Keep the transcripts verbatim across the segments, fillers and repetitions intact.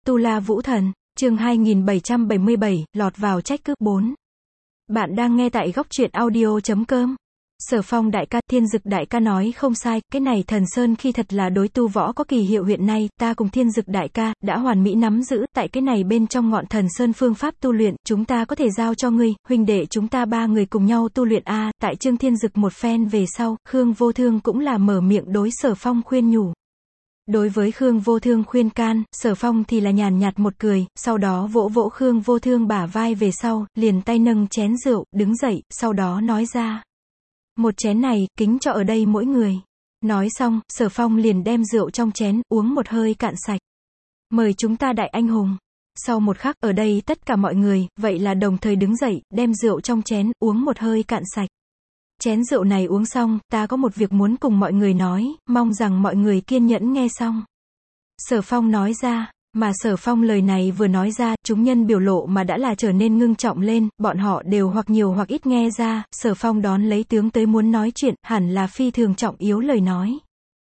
Tu La Vũ Thần, chương hai nghìn bảy trăm bảy mươi bảy, lọt vào trách cứ bốn. Bạn đang nghe tại góc truyện audio chấm com. Sở Phong đại ca, Thiên Dực đại ca nói không sai, cái này Thần Sơn khi thật là đối tu võ có kỳ hiệu hiện nay, ta cùng Thiên Dực đại ca, đã hoàn mỹ nắm giữ, tại cái này bên trong ngọn Thần Sơn phương pháp tu luyện, chúng ta có thể giao cho ngươi, huynh đệ chúng ta ba người cùng nhau tu luyện a. Tại Trương Thiên Dực một phen về sau, Khương Vô Thương cũng là mở miệng đối Sở Phong khuyên nhủ. Đối với Khương Vô Thương khuyên can, Sở Phong thì là nhàn nhạt một cười, sau đó vỗ vỗ Khương Vô Thương bả vai về sau, liền tay nâng chén rượu, đứng dậy, sau đó nói ra. Một chén này, kính cho ở đây mỗi người. Nói xong, Sở Phong liền đem rượu trong chén, uống một hơi cạn sạch. Mời chúng ta đại anh hùng. Sau một khắc, ở đây tất cả mọi người, vậy là đồng thời đứng dậy, đem rượu trong chén, uống một hơi cạn sạch. Chén rượu này uống xong, ta có một việc muốn cùng mọi người nói, mong rằng mọi người kiên nhẫn nghe xong. Sở Phong nói ra, mà Sở Phong lời này vừa nói ra, chúng nhân biểu lộ mà đã là trở nên ngưng trọng lên, bọn họ đều hoặc nhiều hoặc ít nghe ra, Sở Phong đón lấy tướng tới muốn nói chuyện, hẳn là phi thường trọng yếu lời nói.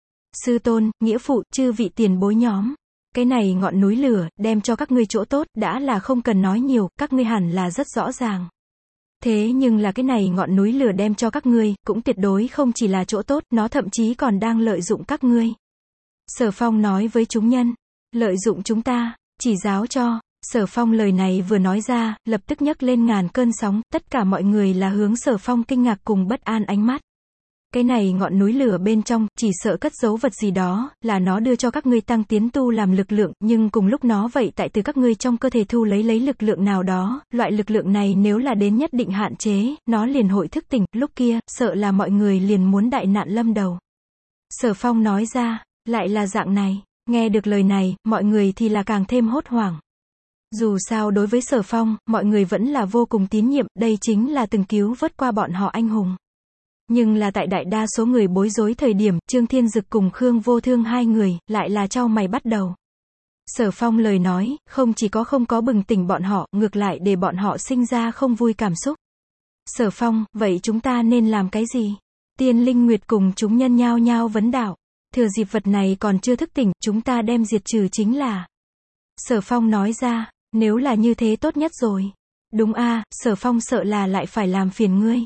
Sư tôn, nghĩa phụ, chư vị tiền bối nhóm. Cái này ngọn núi lửa, đem cho các ngươi chỗ tốt, đã là không cần nói nhiều, các ngươi hẳn là rất rõ ràng. Thế nhưng là cái này ngọn núi lửa đem cho các ngươi, cũng tuyệt đối không chỉ là chỗ tốt, nó thậm chí còn đang lợi dụng các ngươi. Sở Phong nói với chúng nhân, lợi dụng chúng ta, chỉ giáo cho. Sở Phong lời này vừa nói ra, lập tức nhấc lên ngàn cơn sóng, tất cả mọi người là hướng Sở Phong kinh ngạc cùng bất an ánh mắt. Cái này ngọn núi lửa bên trong, chỉ sợ cất giấu vật gì đó, là nó đưa cho các ngươi tăng tiến tu làm lực lượng, nhưng cùng lúc nó vậy tại từ các ngươi trong cơ thể thu lấy lấy lực lượng nào đó, loại lực lượng này nếu là đến nhất định hạn chế, nó liền hội thức tỉnh, lúc kia, sợ là mọi người liền muốn đại nạn lâm đầu. Sở Phong nói ra, lại là dạng này, nghe được lời này, mọi người thì là càng thêm hốt hoảng. Dù sao đối với Sở Phong, mọi người vẫn là vô cùng tín nhiệm, đây chính là từng cứu vớt qua bọn họ anh hùng. Nhưng là tại đại đa số người bối rối thời điểm, Trương Thiên Dực cùng Khương Vô Thương hai người, lại là chau mày bắt đầu. Sở Phong lời nói, không chỉ có không có bừng tỉnh bọn họ, ngược lại để bọn họ sinh ra không vui cảm xúc. Sở Phong, vậy chúng ta nên làm cái gì? Tiên Linh Nguyệt cùng chúng nhân nhao nhao vấn đạo. Thừa dịp vật này còn chưa thức tỉnh, chúng ta đem diệt trừ chính là. Sở Phong nói ra, nếu là như thế tốt nhất rồi. Đúng a, Sở Phong sợ là lại phải làm phiền ngươi.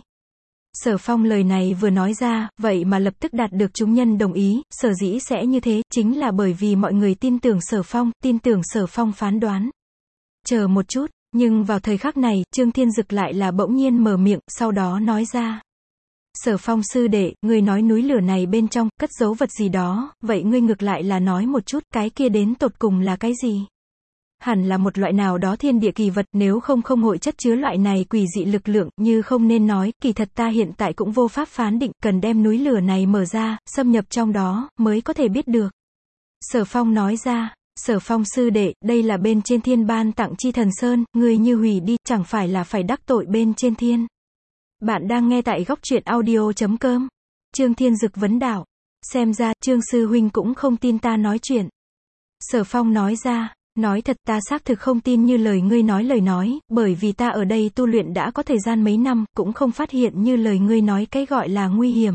Sở Phong lời này vừa nói ra, vậy mà lập tức đạt được chúng nhân đồng ý, sở dĩ sẽ như thế, chính là bởi vì mọi người tin tưởng Sở Phong, tin tưởng Sở Phong phán đoán. Chờ một chút, nhưng vào thời khắc này, Trương Thiên Dực lại là bỗng nhiên mở miệng, sau đó nói ra. Sở Phong sư đệ, ngươi nói núi lửa này bên trong, cất giấu vật gì đó, vậy ngươi ngược lại là nói một chút, cái kia đến tột cùng là cái gì? Hẳn là một loại nào đó thiên địa kỳ vật, nếu không không hội chất chứa loại này quỷ dị lực lượng, như không nên nói, kỳ thật ta hiện tại cũng vô pháp phán định, cần đem núi lửa này mở ra, xâm nhập trong đó, mới có thể biết được. Sở Phong nói ra, Sở Phong sư đệ, đây là bên trên thiên ban tặng chi Thần Sơn, ngươi như hủy đi, chẳng phải là phải đắc tội bên trên thiên. Bạn đang nghe tại góc truyện audio chấm com. Trương Thiên Dực vấn đạo. Xem ra, Trương sư huynh cũng không tin ta nói chuyện. Sở Phong nói ra. Nói thật ta xác thực không tin như lời ngươi nói lời nói, bởi vì ta ở đây tu luyện đã có thời gian mấy năm, cũng không phát hiện như lời ngươi nói cái gọi là nguy hiểm.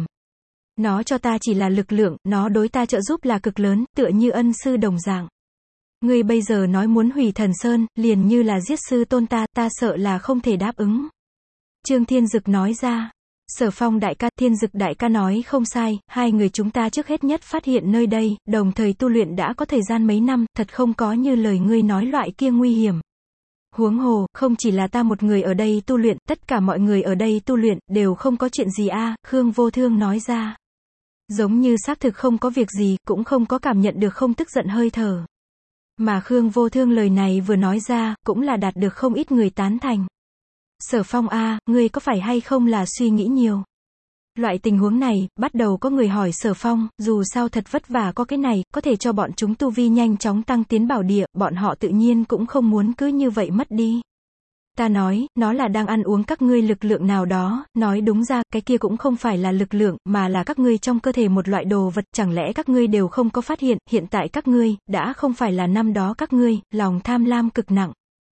Nó cho ta chỉ là lực lượng, nó đối ta trợ giúp là cực lớn, tựa như ân sư đồng dạng. Ngươi bây giờ nói muốn hủy Thần Sơn, liền như là giết sư tôn ta, ta sợ là không thể đáp ứng. Trương Thiên Dực nói ra. Sở Phong đại ca, Thiên Dực đại ca nói không sai, hai người chúng ta trước hết nhất phát hiện nơi đây, đồng thời tu luyện đã có thời gian mấy năm, thật không có như lời ngươi nói loại kia nguy hiểm. Huống hồ, không chỉ là ta một người ở đây tu luyện, tất cả mọi người ở đây tu luyện, đều không có chuyện gì a. Khương Vô Thương nói ra. Giống như xác thực không có việc gì, cũng không có cảm nhận được không tức giận hơi thở. Mà Khương Vô Thương lời này vừa nói ra, cũng là đạt được không ít người tán thành. Sở Phong a, ngươi có phải hay không là suy nghĩ nhiều? Loại tình huống này, bắt đầu có người hỏi Sở Phong, dù sao thật vất vả có cái này, có thể cho bọn chúng tu vi nhanh chóng tăng tiến bảo địa, bọn họ tự nhiên cũng không muốn cứ như vậy mất đi. Ta nói, nó là đang ăn uống các ngươi lực lượng nào đó, nói đúng ra, cái kia cũng không phải là lực lượng, mà là các ngươi trong cơ thể một loại đồ vật, chẳng lẽ các ngươi đều không có phát hiện, hiện tại các ngươi, đã không phải là năm đó các ngươi, lòng tham lam cực nặng.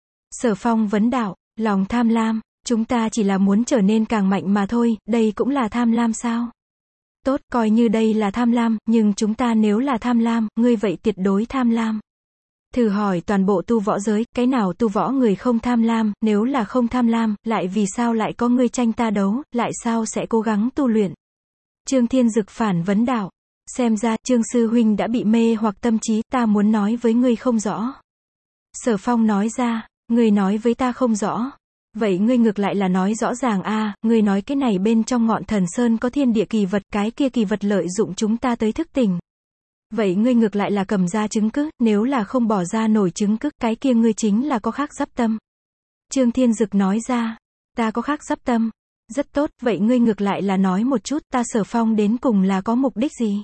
Sở Phong vấn đạo. Lòng tham lam, chúng ta chỉ là muốn trở nên càng mạnh mà thôi, đây cũng là tham lam sao? Tốt, coi như đây là tham lam, nhưng chúng ta nếu là tham lam, ngươi vậy tuyệt đối tham lam. Thử hỏi toàn bộ tu võ giới, cái nào tu võ người không tham lam, nếu là không tham lam, lại vì sao lại có người tranh ta đấu, lại sao sẽ cố gắng tu luyện? Trương Thiên Dực phản vấn đạo. Xem ra, Trương Sư Huynh đã bị mê hoặc tâm trí, ta muốn nói với ngươi không rõ. Sở Phong nói ra, ngươi nói với ta không rõ. Vậy ngươi ngược lại là nói rõ ràng a, à, ngươi nói cái này bên trong ngọn thần sơn có thiên địa kỳ vật, cái kia kỳ vật lợi dụng chúng ta tới thức tỉnh. Vậy ngươi ngược lại là cầm ra chứng cứ, nếu là không bỏ ra nổi chứng cứ, cái kia ngươi chính là có khác dắp tâm. Trương Thiên Dực nói ra, ta có khác dắp tâm. Rất tốt, vậy ngươi ngược lại là nói một chút, ta Sở Phong đến cùng là có mục đích gì?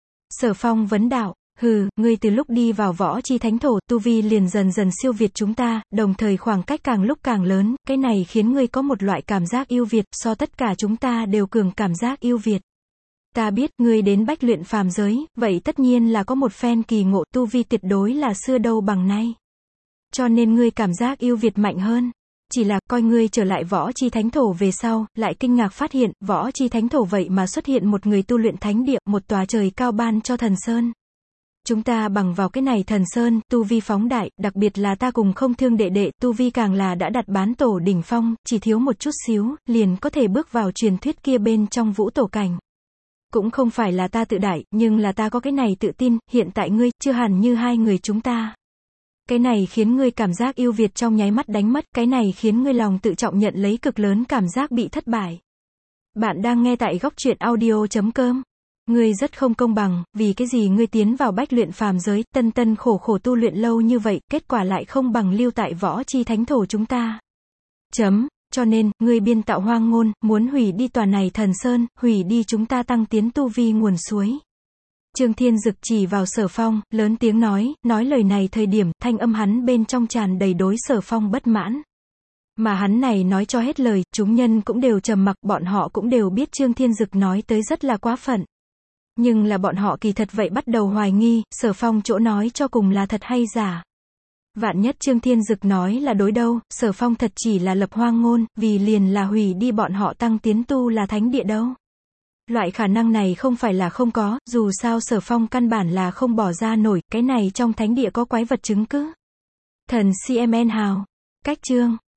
Sở Phong vấn đạo, hừ, ngươi từ lúc đi vào võ chi thánh thổ, tu vi liền dần dần siêu việt chúng ta, đồng thời khoảng cách càng lúc càng lớn, cái này khiến ngươi có một loại cảm giác yêu việt, so tất cả chúng ta đều cường cảm giác yêu việt. Ta biết, ngươi đến bách luyện phàm giới, vậy tất nhiên là có một phen kỳ ngộ, tu vi tuyệt đối là xưa đâu bằng nay. Cho nên ngươi cảm giác yêu việt mạnh hơn. Chỉ là, coi ngươi trở lại võ chi thánh thổ về sau, lại kinh ngạc phát hiện, võ chi thánh thổ vậy mà xuất hiện một người tu luyện thánh địa, một tòa trời cao ban cho thần sơn. Chúng ta bằng vào cái này thần sơn, tu vi phóng đại, đặc biệt là ta cùng không thương đệ đệ, tu vi càng là đã đặt bán tổ đỉnh phong, chỉ thiếu một chút xíu, liền có thể bước vào truyền thuyết kia bên trong vũ tổ cảnh. Cũng không phải là ta tự đại, nhưng là ta có cái này tự tin, hiện tại ngươi, chưa hẳn như hai người chúng ta. Cái này khiến ngươi cảm giác yêu việt trong nháy mắt đánh mất, cái này khiến ngươi lòng tự trọng nhận lấy cực lớn cảm giác bị thất bại. Bạn đang nghe tại góc truyện audio chấm com. Ngươi rất không công bằng, vì cái gì ngươi tiến vào bách luyện phàm giới, tân tân khổ khổ tu luyện lâu như vậy, kết quả lại không bằng lưu tại võ chi thánh thổ chúng ta. Chấm, cho nên, ngươi biên tạo hoang ngôn, muốn hủy đi tòa này thần sơn, hủy đi chúng ta tăng tiến tu vi nguồn suối. Trương Thiên Dực chỉ vào Sở Phong, lớn tiếng nói, nói lời này thời điểm, thanh âm hắn bên trong tràn đầy đối Sở Phong bất mãn. Mà hắn này nói cho hết lời, chúng nhân cũng đều trầm mặc, bọn họ cũng đều biết Trương Thiên Dực nói tới rất là quá phận. Nhưng là bọn họ kỳ thật vậy bắt đầu hoài nghi, Sở Phong chỗ nói cho cùng là thật hay giả. Vạn nhất Trương Thiên Dực nói là đối đâu, Sở Phong thật chỉ là lập hoang ngôn, vì liền là hủy đi bọn họ tăng tiến tu là thánh địa đâu. Loại khả năng này không phải là không có, dù sao Sở Phong căn bản là không bỏ ra nổi, cái này trong thánh địa có quái vật chứng cứ. Thần xê em en Hào. Cách chương.